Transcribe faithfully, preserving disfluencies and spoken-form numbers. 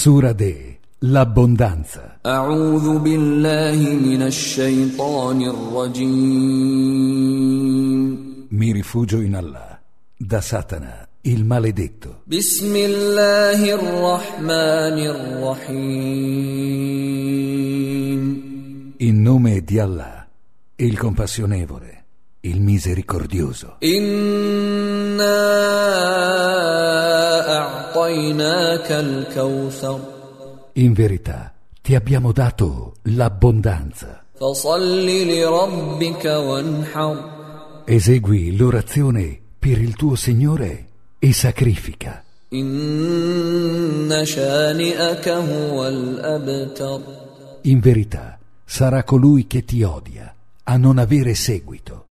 Sura de l'abbondanza. أعوذ بالله من الشيطان الرجيم. Mi rifugio in Allah, da Satana, il maledetto. بسم الله الرحمن الرحيم. In nome di Allah, il compassionevole, il misericordioso. إنا أعطيناك الكوثر. In verità, ti abbiamo dato l'abbondanza. فصل لربك وانحر. Esegui l'orazione per il tuo Signore e sacrifica. إن شانئك هو الأبتر. In verità, sarà colui che ti odia a non avere seguito.